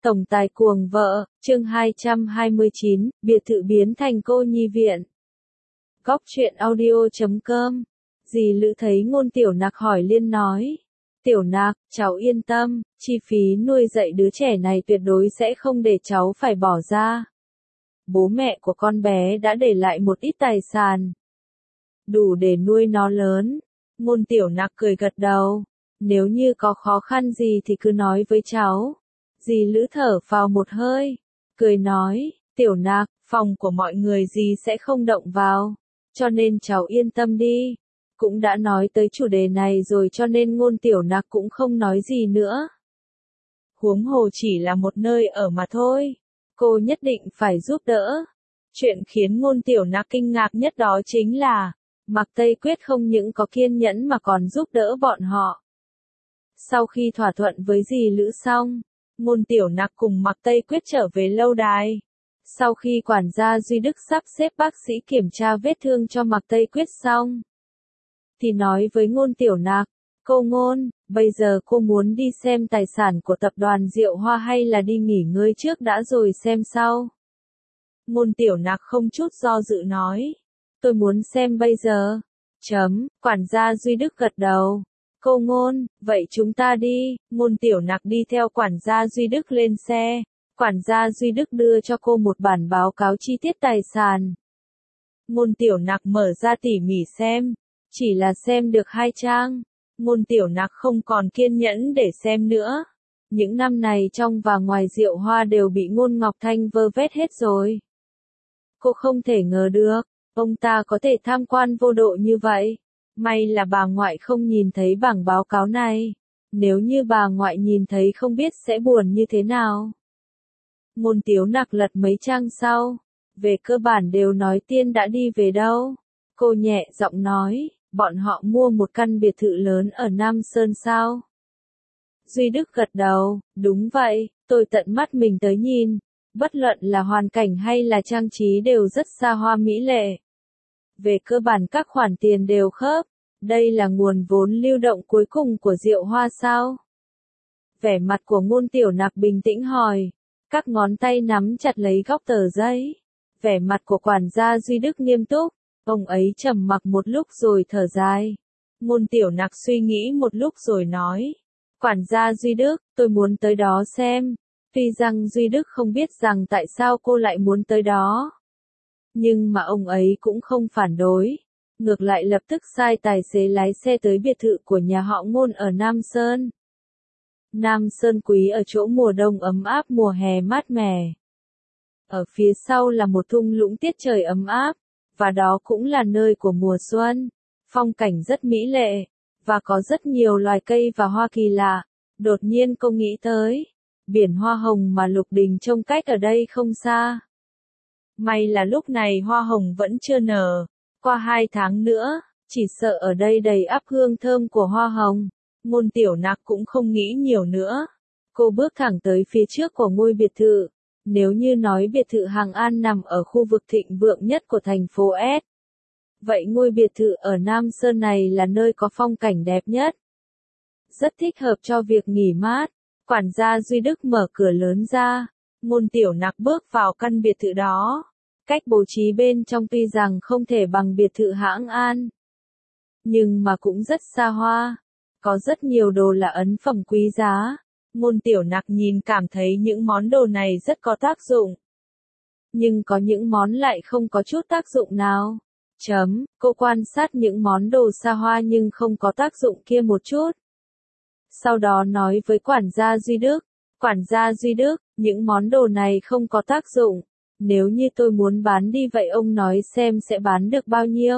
Tổng tài cuồng vợ, chương 229, biệt thự biến thành cô nhi viện. Góc truyện audio.com. Dì Lữ thấy Ngôn Tiểu Nặc hỏi liên nói. Tiểu Nặc, cháu yên tâm, chi phí nuôi dạy đứa trẻ này tuyệt đối sẽ không để cháu phải bỏ ra. Bố mẹ của con bé đã để lại một ít tài sản, đủ để nuôi nó lớn. Ngôn Tiểu Nặc cười gật đầu. Nếu như có khó khăn gì thì cứ nói với cháu. Dì Lữ thở vào một hơi, cười nói, Tiểu Nặc, phòng của mọi người dì sẽ không động vào, cho nên cháu yên tâm đi. Cũng đã nói tới chủ đề này rồi cho nên Ngôn Tiểu Nặc cũng không nói gì nữa. Huống hồ chỉ là một nơi ở mà thôi, cô nhất định phải giúp đỡ. Chuyện khiến Ngôn Tiểu Nặc kinh ngạc nhất đó chính là, Mạc Tây Quyết không những có kiên nhẫn mà còn giúp đỡ bọn họ. Sau khi thỏa thuận với dì Lữ xong, Ngôn Tiểu Nặc cùng Mạc Tây Quyết trở về lâu đài. Sau khi quản gia Duy Đức sắp xếp bác sĩ kiểm tra vết thương cho Mạc Tây Quyết xong, thì nói với Ngôn Tiểu Nặc, cô Ngôn, bây giờ cô muốn đi xem tài sản của tập đoàn Diệu Hoa hay là đi nghỉ ngơi trước đã rồi xem sau? Ngôn Tiểu Nặc không chút do dự nói, tôi muốn xem bây giờ. Quản gia Duy Đức gật đầu. Cô Ngôn, vậy chúng ta đi. Ngôn Tiểu Nặc đi theo quản gia Duy Đức lên xe. Quản gia Duy Đức đưa cho cô một bản báo cáo chi tiết tài sản. Ngôn Tiểu Nặc mở ra tỉ mỉ xem. Chỉ là xem được 2 trang. Ngôn Tiểu Nặc không còn kiên nhẫn để xem nữa. Những năm này trong và ngoài Diệu Hoa đều bị Ngôn Ngọc Thanh vơ vét hết rồi. Cô không thể ngờ được, ông ta có thể tham quan vô độ như vậy. May là bà ngoại không nhìn thấy bảng báo cáo này. Nếu như bà ngoại nhìn thấy không biết sẽ buồn như thế nào. Ngôn Tiểu Nặc lật mấy trang sau. Về cơ bản đều nói Tiên đã đi về đâu. Cô nhẹ giọng nói, bọn họ mua một căn biệt thự lớn ở Nam Sơn sao? Duy Đức gật đầu, đúng vậy, tôi tận mắt mình tới nhìn. Bất luận là hoàn cảnh hay là trang trí đều rất xa hoa mỹ lệ. Về cơ bản các khoản tiền đều khớp. Đây là nguồn vốn lưu động cuối cùng của Diệu Hoa sao? Vẻ mặt của Ngôn Tiểu Nặc bình tĩnh hỏi. Các ngón tay nắm chặt lấy góc tờ giấy. Vẻ mặt của quản gia Duy Đức nghiêm túc. Ông ấy trầm mặc một lúc rồi thở dài. Ngôn Tiểu Nặc suy nghĩ một lúc rồi nói. Quản gia Duy Đức, tôi muốn tới đó xem. Tuy rằng Duy Đức không biết rằng tại sao cô lại muốn tới đó. Nhưng mà ông ấy cũng không phản đối. Ngược lại lập tức sai tài xế lái xe tới biệt thự của nhà họ Ngôn ở Nam Sơn. Nam Sơn quý ở chỗ mùa đông ấm áp mùa hè mát mẻ. Ở phía sau là một thung lũng tiết trời ấm áp, và đó cũng là nơi của mùa xuân. Phong cảnh rất mỹ lệ, và có rất nhiều loài cây và hoa kỳ lạ. Đột nhiên cô nghĩ tới, biển hoa hồng mà Lục Đình trông cách ở đây không xa. May là lúc này hoa hồng vẫn chưa nở. Qua 2 tháng nữa, chỉ sợ ở đây đầy ắp hương thơm của hoa hồng. Ngôn Tiểu Nặc cũng không nghĩ nhiều nữa. Cô bước thẳng tới phía trước của ngôi biệt thự. Nếu như nói biệt thự Hàng An nằm ở khu vực thịnh vượng nhất của thành phố S. Vậy ngôi biệt thự ở Nam Sơn này là nơi có phong cảnh đẹp nhất. Rất thích hợp cho việc nghỉ mát. Quản gia Duy Đức mở cửa lớn ra. Ngôn Tiểu Nặc bước vào căn biệt thự đó. Cách bố trí bên trong tuy rằng không thể bằng biệt thự Hãng An, nhưng mà cũng rất xa hoa. Có rất nhiều đồ là ấn phẩm quý giá. Ngôn Tiểu Nặc nhìn cảm thấy những món đồ này rất có tác dụng. Nhưng có những món lại không có chút tác dụng nào. Cô quan sát những món đồ xa hoa nhưng không có tác dụng kia một chút. Sau đó nói với quản gia Duy Đức. Quản gia Duy Đức, những món đồ này không có tác dụng. Nếu như tôi muốn bán đi vậy ông nói xem sẽ bán được bao nhiêu?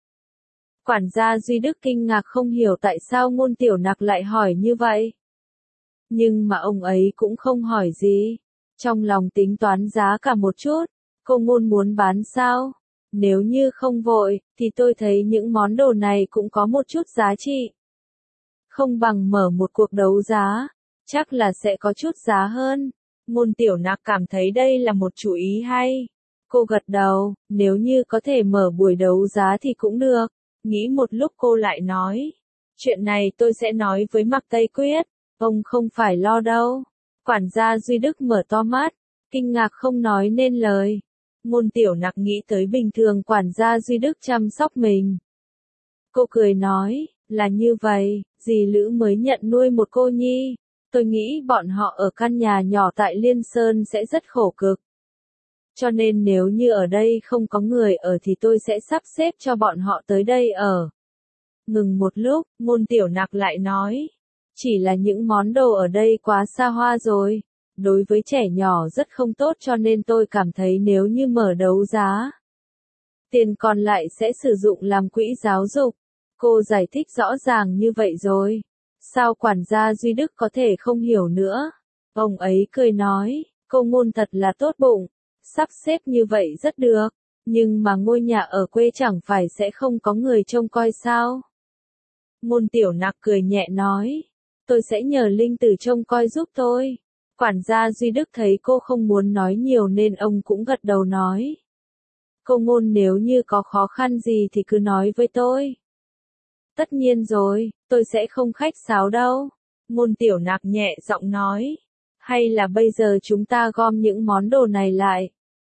Quản gia Duy Đức kinh ngạc không hiểu tại sao Ngôn Tiểu Nặc lại hỏi như vậy. Nhưng mà ông ấy cũng không hỏi gì. Trong lòng tính toán giá cả một chút. Cô Ngôn muốn bán sao? Nếu như không vội, thì tôi thấy những món đồ này cũng có một chút giá trị. Không bằng mở một cuộc đấu giá. Chắc là sẽ có chút giá hơn. Ngôn Tiểu Nặc cảm thấy đây là một chủ ý hay. Cô gật đầu, nếu như có thể mở buổi đấu giá thì cũng được. Nghĩ một lúc cô lại nói. Chuyện này tôi sẽ nói với Mạc Tây Quyết. Ông không phải lo đâu. Quản gia Duy Đức mở to mắt, kinh ngạc không nói nên lời. Ngôn Tiểu Nặc nghĩ tới bình thường quản gia Duy Đức chăm sóc mình. Cô cười nói, là như vậy, dì Lữ mới nhận nuôi một cô nhi. Tôi nghĩ bọn họ ở căn nhà nhỏ tại Liên Sơn sẽ rất khổ cực. Cho nên nếu như ở đây không có người ở thì tôi sẽ sắp xếp cho bọn họ tới đây ở. Ngừng một lúc, Ngôn Tiểu Nặc lại nói, chỉ là những món đồ ở đây quá xa hoa rồi. Đối với trẻ nhỏ rất không tốt cho nên tôi cảm thấy nếu như mở đấu giá, tiền còn lại sẽ sử dụng làm quỹ giáo dục. Cô giải thích rõ ràng như vậy rồi. Sao quản gia Duy Đức có thể không hiểu nữa? Ông ấy cười nói, cô Ngôn thật là tốt bụng, sắp xếp như vậy rất được, nhưng mà ngôi nhà ở quê chẳng phải sẽ không có người trông coi sao? Ngôn Tiểu Nặc cười nhẹ nói, tôi sẽ nhờ Linh Tử trông coi giúp tôi. Quản gia Duy Đức thấy cô không muốn nói nhiều nên ông cũng gật đầu nói. Cô Ngôn nếu như có khó khăn gì thì cứ nói với tôi. Tất nhiên rồi, tôi sẽ không khách sáo đâu. Ngôn Tiểu Nặc nhẹ giọng nói. Hay là bây giờ chúng ta gom những món đồ này lại.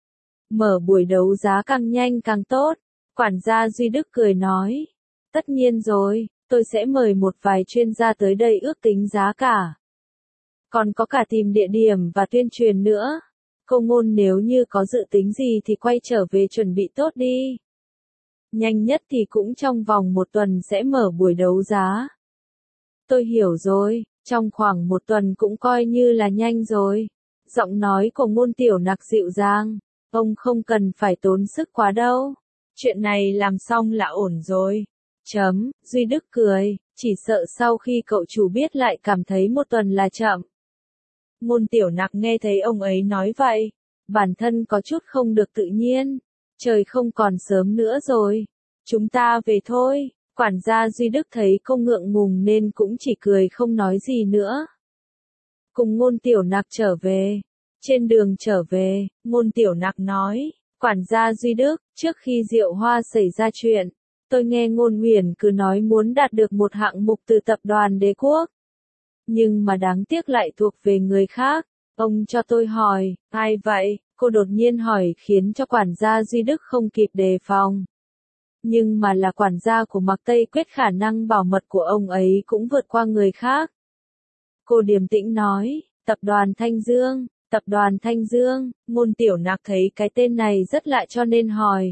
Mở buổi đấu giá càng nhanh càng tốt. Quản gia Duy Đức cười nói. Tất nhiên rồi, tôi sẽ mời một vài chuyên gia tới đây ước tính giá cả. Còn có cả tìm địa điểm và tuyên truyền nữa. Cô Ngôn nếu như có dự tính gì thì quay trở về chuẩn bị tốt đi. Nhanh nhất thì cũng trong vòng 1 tuần sẽ mở buổi đấu giá. Tôi hiểu rồi, trong khoảng 1 tuần cũng coi như là nhanh rồi. Giọng nói của Ngôn Tiểu Nặc dịu dàng. Ông không cần phải tốn sức quá đâu. Chuyện này làm xong là ổn rồi. Duy Đức cười, chỉ sợ sau khi cậu chủ biết lại cảm thấy 1 tuần là chậm. Ngôn Tiểu Nặc nghe thấy ông ấy nói vậy, bản thân có chút không được tự nhiên. Trời không còn sớm nữa rồi, chúng ta về thôi. Quản gia Duy Đức thấy cô ngượng ngùng nên cũng chỉ cười không nói gì nữa. Cùng Ngôn Tiểu Nặc trở về. Trên đường trở về, Ngôn Tiểu Nặc nói, quản gia Duy Đức, trước khi Diệu Hoa xảy ra chuyện, tôi nghe Ngôn Huyền cứ nói muốn đạt được một hạng mục từ tập đoàn Đế Quốc. Nhưng mà đáng tiếc lại thuộc về người khác. Ông cho tôi hỏi, ai vậy? Cô đột nhiên hỏi khiến cho quản gia Duy Đức không kịp đề phòng. Nhưng mà là quản gia của Mạc Tây Quyết, khả năng bảo mật của ông ấy cũng vượt qua người khác. Cô điềm tĩnh nói, tập đoàn Thanh Dương. Tập đoàn Thanh Dương. Ngôn Tiểu Nặc thấy cái tên này rất lạ cho nên hỏi.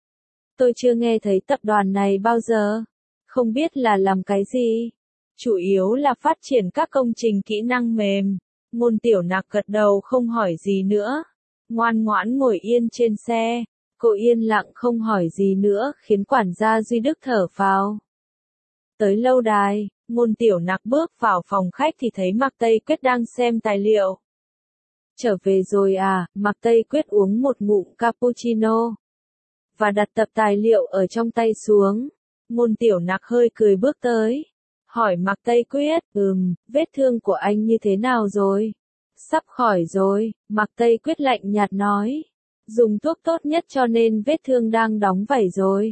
Tôi chưa nghe thấy tập đoàn này bao giờ. Không biết là làm cái gì. Chủ yếu là phát triển các công trình kỹ năng mềm. Ngôn Tiểu Nặc gật đầu không hỏi gì nữa. Ngoan ngoãn ngồi yên trên xe. Cô yên lặng không hỏi gì nữa khiến quản gia Duy Đức thở phào. Tới lâu đài, Ngôn Tiểu Nặc bước vào phòng khách thì thấy Mạc Tây Quyết đang xem tài liệu. Trở về rồi à? Mạc Tây Quyết uống một ngụm cappuccino. Và đặt tập tài liệu ở trong tay xuống. Ngôn Tiểu Nặc hơi cười bước tới. Hỏi Mạc Tây Quyết, vết thương của anh như thế nào rồi? Sắp khỏi rồi, Mạc Tây Quyết lạnh nhạt nói. Dùng thuốc tốt nhất cho nên vết thương đang đóng vảy rồi.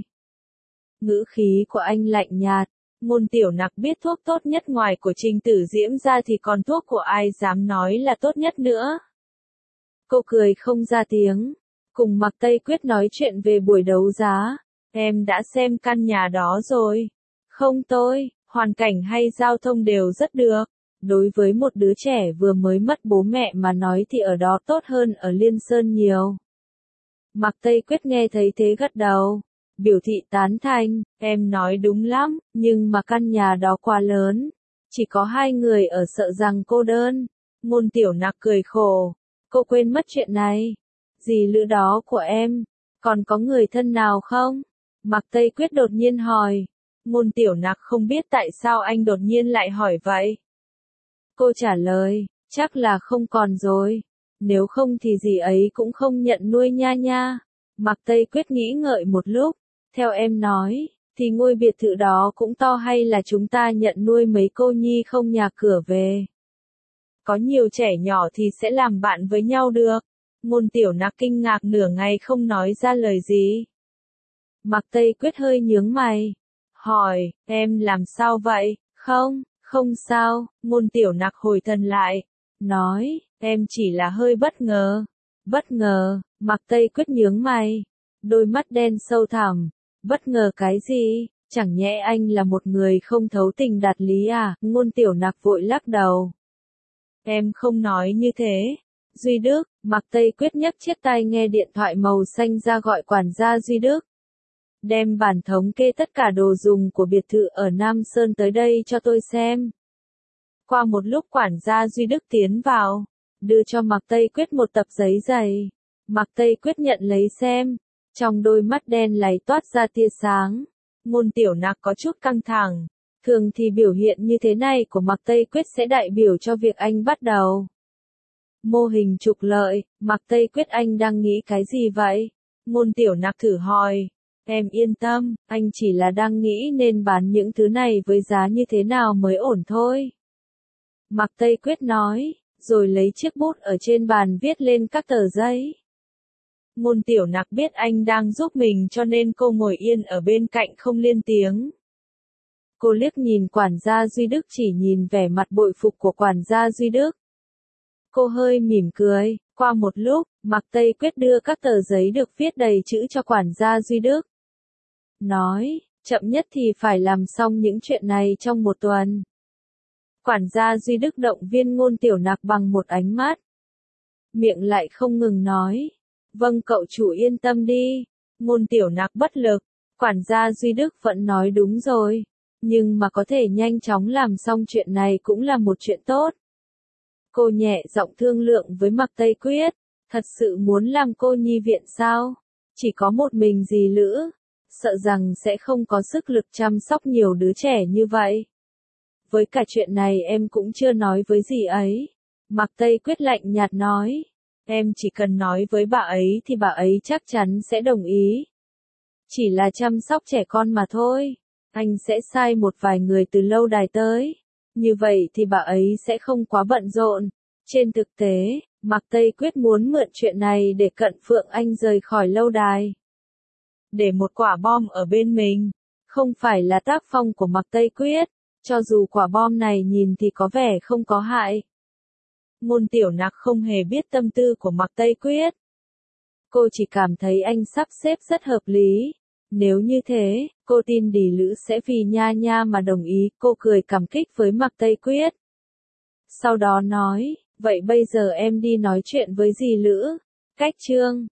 Ngữ khí của anh lạnh nhạt. Ngôn Tiểu Nặc biết thuốc tốt nhất ngoài của Trình Tử Diễm ra thì còn thuốc của ai dám nói là tốt nhất nữa. Cô cười không ra tiếng. Cùng Mạc Tây Quyết nói chuyện về buổi đấu giá. Em đã xem căn nhà đó rồi. Không tôi, hoàn cảnh hay giao thông đều rất được. Đối với một đứa trẻ vừa mới mất bố mẹ mà nói thì ở đó tốt hơn ở Liên Sơn nhiều. Mạc Tây Quyết nghe thấy thế gật đầu. Biểu thị tán thành, em nói đúng lắm, nhưng mà căn nhà đó quá lớn. Chỉ có 2 người ở sợ rằng cô đơn. Ngôn Tiểu Nặc cười khổ. Cô quên mất chuyện này. Dì Lữ đó của em, còn có người thân nào không? Mạc Tây Quyết đột nhiên hỏi. Ngôn Tiểu Nặc không biết tại sao anh đột nhiên lại hỏi vậy. Cô trả lời, chắc là không còn rồi. Nếu không thì dì ấy cũng không nhận nuôi nha nha. Mạc Tây Quyết nghĩ ngợi một lúc. Theo em nói, thì ngôi biệt thự đó cũng to hay là chúng ta nhận nuôi mấy cô nhi không nhà cửa về. Có nhiều trẻ nhỏ thì sẽ làm bạn với nhau được. Ngôn Tiểu Nặc kinh ngạc nửa ngày không nói ra lời gì. Mạc Tây Quyết hơi nhướng mày. Hỏi, em làm sao vậy? Không sao, Ngôn Tiểu Nặc hồi thần lại. nói, em chỉ là hơi bất ngờ. Bất ngờ, Mạc Tây Quyết nhướng mày, đôi mắt đen sâu thẳm, bất ngờ cái gì, chẳng nhẽ anh là một người không thấu tình đạt lý à, Ngôn Tiểu Nặc vội lắc đầu. Em không nói như thế. Duy Đức, Mạc Tây Quyết nhấc chiếc tai nghe điện thoại màu xanh ra gọi quản gia Duy Đức. Đem bản thống kê tất cả đồ dùng của biệt thự ở Nam Sơn tới đây cho tôi xem. Qua một lúc quản gia Duy Đức tiến vào, đưa cho Mạc Tây Quyết một tập giấy dày. Mạc Tây Quyết nhận lấy xem, trong đôi mắt đen láy toát ra tia sáng. Ngôn Tiểu Nặc có chút căng thẳng. Thường thì biểu hiện như thế này của Mạc Tây Quyết sẽ đại biểu cho việc anh bắt đầu. Mô hình trục lợi, Mạc Tây Quyết anh đang nghĩ cái gì vậy? Ngôn Tiểu Nặc thử hỏi. Em yên tâm, anh chỉ là đang nghĩ nên bán những thứ này với giá như thế nào mới ổn thôi. Mạc Tây Quyết nói, rồi lấy chiếc bút ở trên bàn viết lên các tờ giấy. Ngôn Tiểu Nặc biết anh đang giúp mình cho nên cô ngồi yên ở bên cạnh không lên tiếng. Cô liếc nhìn quản gia Duy Đức chỉ nhìn vẻ mặt bội phục của quản gia Duy Đức. Cô hơi mỉm cười, qua một lúc, Mạc Tây Quyết đưa các tờ giấy được viết đầy chữ cho quản gia Duy Đức. Nói, chậm nhất thì phải làm xong những chuyện này trong một tuần. Quản gia Duy Đức động viên Ngôn Tiểu Nặc bằng một ánh mắt. Miệng lại không ngừng nói. Vâng cậu chủ yên tâm đi. Ngôn Tiểu Nặc bất lực. Quản gia Duy Đức vẫn nói đúng rồi. Nhưng mà có thể nhanh chóng làm xong chuyện này cũng là một chuyện tốt. Cô nhẹ giọng thương lượng với Mạc Tây Quyết. Thật sự muốn làm cô nhi viện sao? Chỉ có một mình dì Lữ. Sợ rằng sẽ không có sức lực chăm sóc nhiều đứa trẻ như vậy. Với cả chuyện này em cũng chưa nói với dì ấy. Mạc Tây Quyết lạnh nhạt nói. Em chỉ cần nói với bà ấy thì bà ấy chắc chắn sẽ đồng ý. Chỉ là chăm sóc trẻ con mà thôi. Anh sẽ sai một vài người từ lâu đài tới. Như vậy thì bà ấy sẽ không quá bận rộn. Trên thực tế, Mạc Tây Quyết muốn mượn chuyện này để Cận Phượng Anh rời khỏi lâu đài. Để một quả bom ở bên mình. Không phải là tác phong của Mạc Tây Quyết. Cho dù quả bom này nhìn thì có vẻ không có hại. Ngôn Tiểu Nặc không hề biết tâm tư của Mạc Tây Quyết. Cô chỉ cảm thấy anh sắp xếp rất hợp lý. Nếu như thế, cô tin Đỉ Lữ sẽ vì Nha Nha mà đồng ý. Cô cười cảm kích với Mạc Tây Quyết. Sau đó nói, vậy bây giờ em đi nói chuyện với dì Lữ. Cách chương